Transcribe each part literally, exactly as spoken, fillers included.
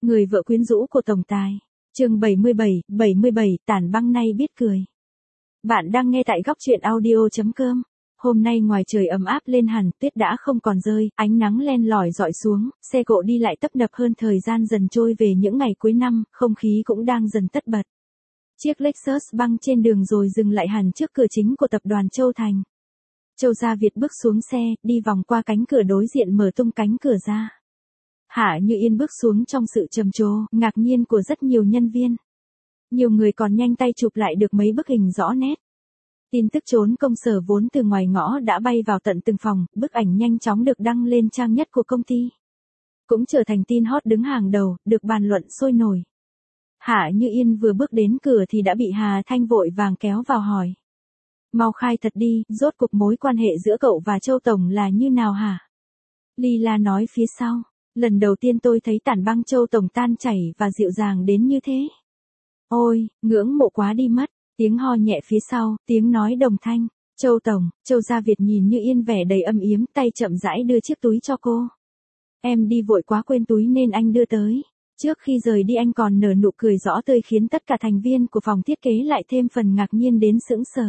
Người vợ quyến rũ của tổng tài. Chương bảy mươi bảy, bảy mươi bảy, Tản băng nay biết cười. Bạn đang nghe tại góc truyện audio chấm com. Hôm nay ngoài trời ấm áp lên hẳn, tuyết đã không còn rơi, ánh nắng len lỏi dọi xuống, xe cộ đi lại tấp nập hơn, thời gian dần trôi về những ngày cuối năm, không khí cũng đang dần tất bật. Chiếc Lexus băng trên đường rồi dừng lại hẳn trước cửa chính của tập đoàn Châu Thành. Châu Gia Việt bước xuống xe, đi vòng qua cánh cửa đối diện, mở tung cánh cửa ra. Hạ Như Yên bước xuống trong sự trầm trồ, ngạc nhiên của rất nhiều nhân viên. Nhiều người còn nhanh tay chụp lại được mấy bức hình rõ nét. Tin tức trốn công sở vốn từ ngoài ngõ đã bay vào tận từng phòng, bức ảnh nhanh chóng được đăng lên trang nhất của công ty. Cũng trở thành tin hot đứng hàng đầu, được bàn luận sôi nổi. Hạ Như Yên vừa bước đến cửa thì đã bị Hà Thanh vội vàng kéo vào hỏi. Mau khai thật đi, rốt cuộc mối quan hệ giữa cậu và Châu Tổng là như nào hả? Lila nói phía sau. Lần đầu tiên tôi thấy Tản băng Châu Tổng tan chảy và dịu dàng đến như thế. Ôi, ngưỡng mộ quá đi mất. Tiếng ho nhẹ phía sau, tiếng nói đồng thanh. Châu Tổng, Châu Gia Việt nhìn Như Yên vẻ đầy âm yếm, tay chậm rãi đưa chiếc túi cho cô. Em đi vội quá quên túi nên anh đưa tới. Trước khi rời đi anh còn nở nụ cười rõ tươi khiến tất cả thành viên của phòng thiết kế lại thêm phần ngạc nhiên đến sững sờ.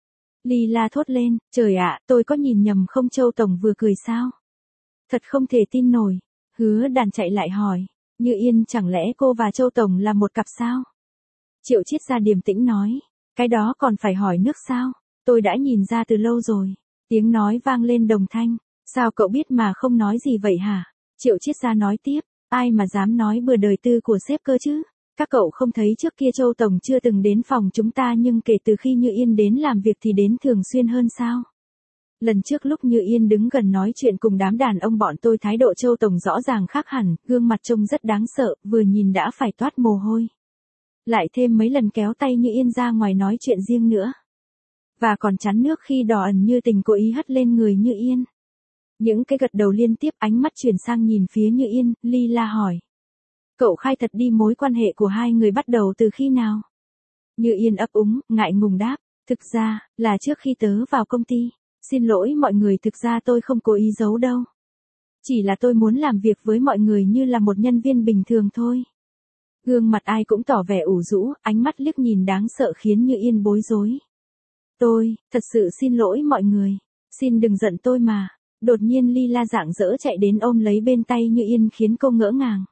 Lila thốt lên, trời ạ, tôi có nhìn nhầm không? Châu Tổng vừa cười sao? Thật không thể tin nổi. Hứa Đàn chạy lại hỏi, Như Yên, chẳng lẽ cô và Châu Tổng là một cặp sao? Triệu Chiết Gia điềm tĩnh nói, cái đó còn phải hỏi nước sao? Tôi đã nhìn ra từ lâu rồi. Tiếng nói vang lên đồng thanh, sao cậu biết mà không nói gì vậy hả? Triệu Chiết Gia nói tiếp, ai mà dám nói bừa đời tư của sếp cơ chứ? Các cậu không thấy trước kia Châu Tổng chưa từng đến phòng chúng ta, nhưng kể từ khi Như Yên đến làm việc thì đến thường xuyên hơn sao? Lần trước lúc Như Yên đứng gần nói chuyện cùng đám đàn ông bọn tôi, thái độ Châu Tổng rõ ràng khác hẳn, gương mặt trông rất đáng sợ, vừa nhìn đã phải toát mồ hôi. Lại thêm mấy lần kéo tay Như Yên ra ngoài nói chuyện riêng nữa. Và còn chắn nước khi đỏ ẩn như tình cố ý hất lên người Như Yên. Những cái gật đầu liên tiếp, ánh mắt chuyển sang nhìn phía Như Yên, Lila hỏi. Cậu khai thật đi, mối quan hệ của hai người bắt đầu từ khi nào? Như Yên ấp úng, ngại ngùng đáp, thực ra, là trước khi tớ vào công ty. Xin lỗi mọi người, thực ra tôi không cố ý giấu đâu. Chỉ là tôi muốn làm việc với mọi người như là một nhân viên bình thường thôi. Gương mặt ai cũng tỏ vẻ ủ rũ, ánh mắt liếc nhìn đáng sợ khiến Như Yên bối rối. Tôi, thật sự xin lỗi mọi người. Xin đừng giận tôi mà. Đột nhiên Lila rạng rỡ chạy đến ôm lấy bên tay Như Yên khiến cô ngỡ ngàng.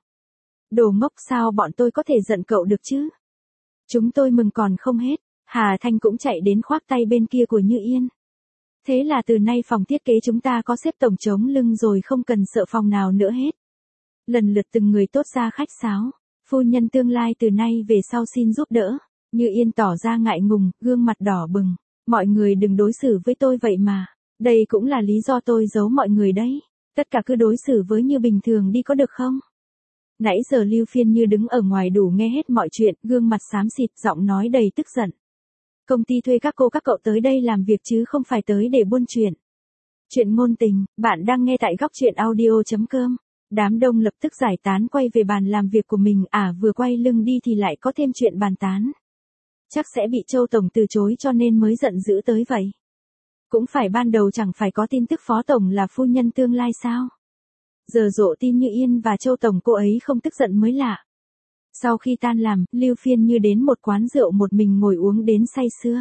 Đồ ngốc, sao bọn tôi có thể giận cậu được chứ? Chúng tôi mừng còn không hết. Hà Thanh cũng chạy đến khoác tay bên kia của Như Yên. Thế là từ nay phòng thiết kế chúng ta có sếp tổng chống lưng rồi, không cần sợ phòng nào nữa hết. Lần lượt từng người tốt ra khách sáo. Phu nhân tương lai từ nay về sau xin giúp đỡ. Như Yên tỏ ra ngại ngùng, gương mặt đỏ bừng. Mọi người đừng đối xử với tôi vậy mà. Đây cũng là lý do tôi giấu mọi người đấy. Tất cả cứ đối xử với Như bình thường đi có được không? Nãy giờ Lưu Phiên Như đứng ở ngoài đủ nghe hết mọi chuyện, gương mặt xám xịt, giọng nói đầy tức giận. Công ty thuê các cô các cậu tới đây làm việc chứ không phải tới để buôn chuyện. Chuyện ngôn tình, bạn đang nghe tại góc truyện audio chấm com. Đám đông lập tức giải tán quay về bàn làm việc của mình, à vừa quay lưng đi thì lại có thêm chuyện bàn tán. Chắc sẽ bị Châu Tổng từ chối cho nên mới giận dữ tới vậy. Cũng phải ban đầu chẳng phải có tin tức Phó Tổng là phu nhân tương lai sao? Giờ rộ tin Như Yên và Châu Tổng cô ấy không tức giận mới lạ. Sau khi tan làm, Lưu Phiên Như đến một quán rượu một mình ngồi uống đến say sưa.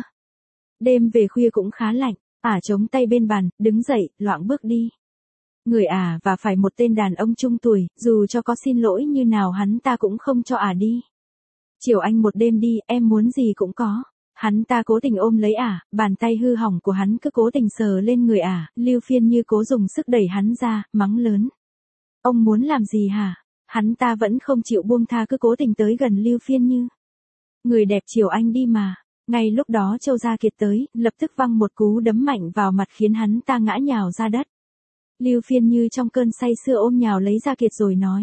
Đêm về khuya cũng khá lạnh, ả chống tay bên bàn, đứng dậy, loạng bước đi. Người ả và phải một tên đàn ông trung tuổi, dù cho có xin lỗi như nào hắn ta cũng không cho ả đi. Chiều anh một đêm đi, em muốn gì cũng có. Hắn ta cố tình ôm lấy ả, bàn tay hư hỏng của hắn cứ cố tình sờ lên người ả, Lưu Phiên Như cố dùng sức đẩy hắn ra, mắng lớn. Ông muốn làm gì hả? Hắn ta vẫn không chịu buông tha, cứ cố tình tới gần Lưu Phiên Như. Người đẹp chiều anh đi mà. Ngay lúc đó Châu Gia Kiệt tới, lập tức văng một cú đấm mạnh vào mặt khiến hắn ta ngã nhào ra đất. Lưu Phiên Như trong cơn say sưa ôm nhào lấy Gia Kiệt rồi nói.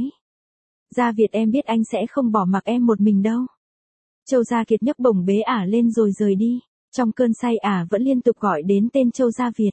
Gia Việt, em biết anh sẽ không bỏ mặc em một mình đâu. Châu Gia Kiệt nhấc bổng bế ả lên rồi rời đi. Trong cơn say ả vẫn liên tục gọi đến tên Châu Gia Việt.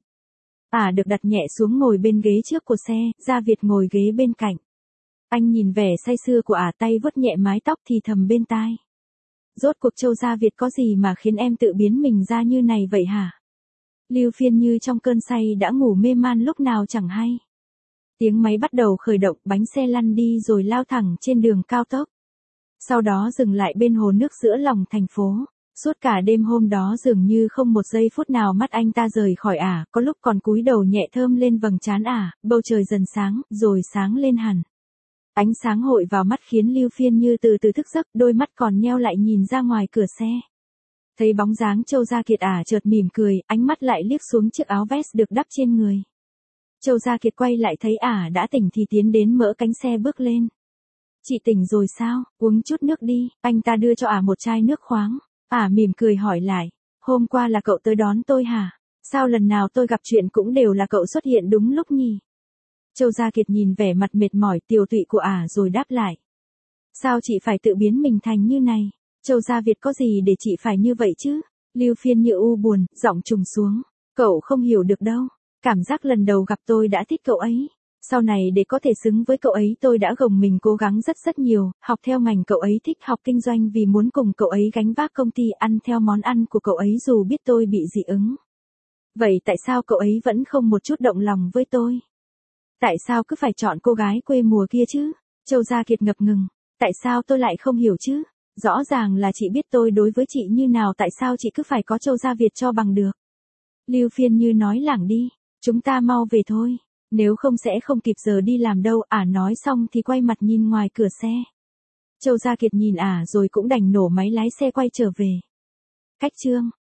Ả được đặt nhẹ xuống ngồi bên ghế trước của xe, Gia Việt ngồi ghế bên cạnh. Anh nhìn vẻ say sưa của ả, tay vuốt nhẹ mái tóc thì thầm bên tai. Rốt cuộc Châu Gia Việt có gì mà khiến em tự biến mình ra như này vậy hả? Lưu Phiên Như trong cơn say đã ngủ mê man lúc nào chẳng hay. Tiếng máy bắt đầu khởi động, bánh xe lăn đi rồi lao thẳng trên đường cao tốc. Sau đó dừng lại bên hồ nước giữa lòng thành phố. Suốt cả đêm hôm đó dường như không một giây phút nào mắt anh ta rời khỏi ả, có lúc còn cúi đầu nhẹ thơm lên vầng trán ả, bầu trời dần sáng, rồi sáng lên hẳn. Ánh sáng hội vào mắt khiến Lưu Phiên Như từ từ thức giấc, đôi mắt còn nheo lại nhìn ra ngoài cửa xe. Thấy bóng dáng Châu Gia Kiệt ả chợt mỉm cười, ánh mắt lại liếc xuống chiếc áo vest được đắp trên người. Châu Gia Kiệt quay lại thấy ả đã tỉnh thì tiến đến mở cánh xe bước lên. Chị tỉnh rồi sao, uống chút nước đi, anh ta đưa cho ả một chai nước khoáng. Ả mỉm cười hỏi lại, hôm qua là cậu tới đón tôi hả? Sao lần nào tôi gặp chuyện cũng đều là cậu xuất hiện đúng lúc nhỉ? Châu Gia Kiệt nhìn vẻ mặt mệt mỏi tiều tụy của ả rồi đáp lại. Sao chị phải tự biến mình thành như này? Châu Gia Việt có gì để chị phải như vậy chứ? Lưu Phiên Như u buồn, giọng trùng xuống. Cậu không hiểu được đâu. Cảm giác lần đầu gặp tôi đã thích cậu ấy. Sau này để có thể xứng với cậu ấy tôi đã gồng mình cố gắng rất rất nhiều, học theo ngành cậu ấy thích, học kinh doanh vì muốn cùng cậu ấy gánh vác công ty, ăn theo món ăn của cậu ấy dù biết tôi bị dị ứng. Vậy tại sao cậu ấy vẫn không một chút động lòng với tôi? Tại sao cứ phải chọn cô gái quê mùa kia chứ? Châu Gia Kiệt ngập ngừng. Tại sao tôi lại không hiểu chứ? Rõ ràng là chị biết tôi đối với chị như nào, tại sao chị cứ phải có Châu Gia Việt cho bằng được? Lưu Phiên Như nói lảng đi, chúng ta mau về thôi. Nếu không sẽ không kịp giờ đi làm đâu, ả nói xong thì quay mặt nhìn ngoài cửa xe. Châu Gia Kiệt nhìn ả rồi cũng đành nổ máy lái xe quay trở về. Cách chương